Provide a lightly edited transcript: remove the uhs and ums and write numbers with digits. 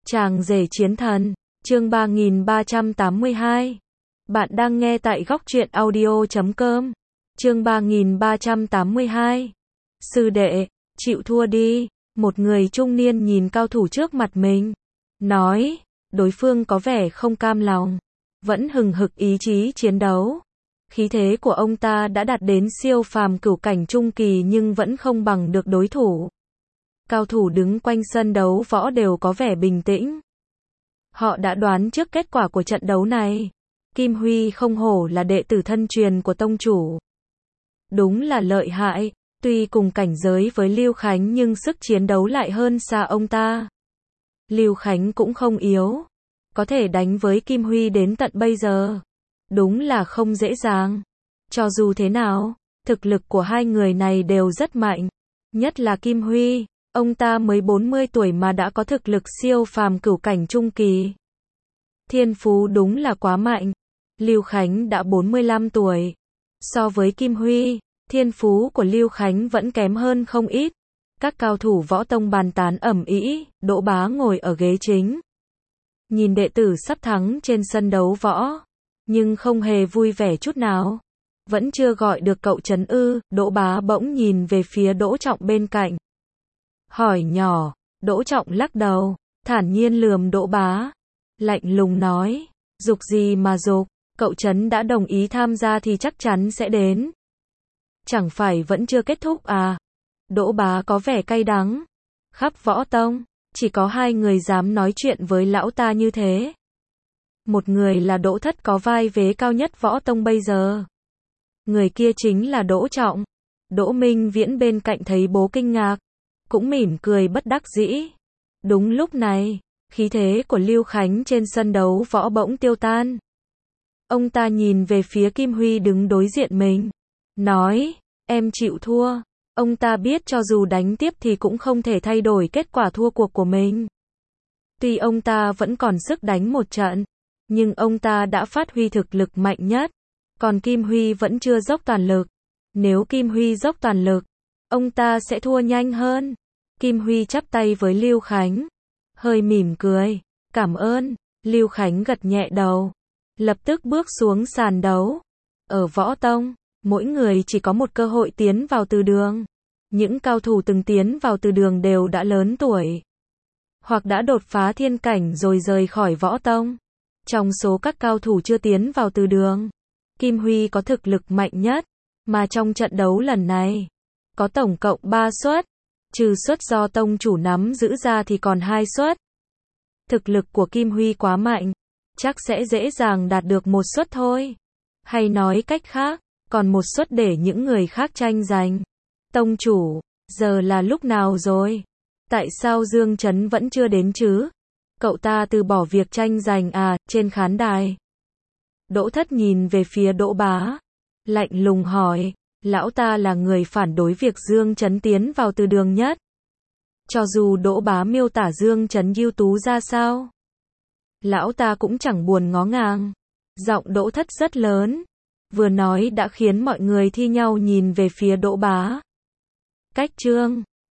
Chàng rể chiến thần, chương 3382. Bạn đang nghe tại góc truyện audio.com. Chương 3382. Sư đệ, chịu thua đi. Một người trung niên nhìn cao thủ trước mặt mình, nói, đối phương có vẻ không cam lòng, vẫn hừng hực ý chí chiến đấu. Khí thế của ông ta đã đạt đến siêu phàm cửu cảnh trung kỳ nhưng vẫn không bằng được đối thủ. Cao thủ đứng quanh sân đấu võ đều có vẻ bình tĩnh. Họ đã đoán trước kết quả của trận đấu này. Kim Huy không hổ là đệ tử thân truyền của tông chủ. Đúng là lợi hại, tuy cùng cảnh giới với Lưu Khánh nhưng sức chiến đấu lại hơn xa ông ta. Lưu Khánh cũng không yếu, có thể đánh với Kim Huy đến tận bây giờ. Đúng là không dễ dàng. Cho dù thế nào, thực lực của hai người này đều rất mạnh. Nhất là Kim Huy, ông ta mới 40 tuổi mà đã có thực lực siêu phàm cửu cảnh trung kỳ. Thiên phú đúng là quá mạnh. Lưu Khánh đã 45 tuổi. So với Kim Huy, thiên phú của Lưu Khánh vẫn kém hơn không ít. Các cao thủ võ tông bàn tán ầm ĩ, Đỗ Bá ngồi ở ghế chính. Nhìn đệ tử sắp thắng trên sân đấu võ, nhưng không hề vui vẻ chút nào. Vẫn chưa gọi được cậu Trấn ư? Đỗ Bá bỗng nhìn về phía Đỗ Trọng bên cạnh. Hỏi nhỏ. Đỗ Trọng lắc đầu, thản nhiên lườm Đỗ Bá. Lạnh lùng nói, dục gì mà dục, cậu Trấn đã đồng ý tham gia thì chắc chắn sẽ đến. Chẳng phải vẫn chưa kết thúc à? Đỗ Bá có vẻ cay đắng. Khắp võ tông, chỉ có hai người dám nói chuyện với lão ta như thế. Một người là Đỗ Thất có vai vế cao nhất võ tông bây giờ. Người kia chính là Đỗ Trọng. Đỗ Minh Viễn bên cạnh thấy bố kinh ngạc, cũng mỉm cười bất đắc dĩ. Đúng lúc này, khí thế của Lưu Khánh trên sân đấu võ bỗng tiêu tan. Ông ta nhìn về phía Kim Huy đứng đối diện mình, nói, em chịu thua. Ông ta biết cho dù đánh tiếp thì cũng không thể thay đổi kết quả thua cuộc của mình. Tuy ông ta vẫn còn sức đánh một trận, nhưng ông ta đã phát huy thực lực mạnh nhất. Còn Kim Huy vẫn chưa dốc toàn lực. Nếu Kim Huy dốc toàn lực, ông ta sẽ thua nhanh hơn. Kim Huy chắp tay với Lưu Khánh, hơi mỉm cười, cảm ơn. Lưu Khánh gật nhẹ đầu, lập tức bước xuống sàn đấu. Ở võ tông, mỗi người chỉ có một cơ hội tiến vào từ đường. Những cao thủ từng tiến vào từ đường đều đã lớn tuổi, hoặc đã đột phá thiên cảnh rồi rời khỏi võ tông. Trong số các cao thủ chưa tiến vào từ đường, Kim Huy có thực lực mạnh nhất, mà trong trận đấu lần này, có tổng cộng 3 suất, trừ suất do tông chủ nắm giữ ra thì còn 2 suất. Thực lực của Kim Huy quá mạnh, chắc sẽ dễ dàng đạt được một suất thôi. Hay nói cách khác, còn một suất để những người khác tranh giành. Tông chủ, giờ là lúc nào rồi? Tại sao Dương Trấn vẫn chưa đến chứ? Cậu ta từ bỏ việc tranh giành à? Trên khán đài, Đỗ Thất nhìn về phía Đỗ Bá, lạnh lùng hỏi, lão ta là người phản đối việc Dương Trấn tiến vào từ đường nhất. Cho dù Đỗ Bá miêu tả Dương Trấn ưu tú ra sao, lão ta cũng chẳng buồn ngó ngàng. Giọng Đỗ Thất rất lớn, vừa nói đã khiến mọi người thi nhau nhìn về phía Đỗ Bá. Cách chương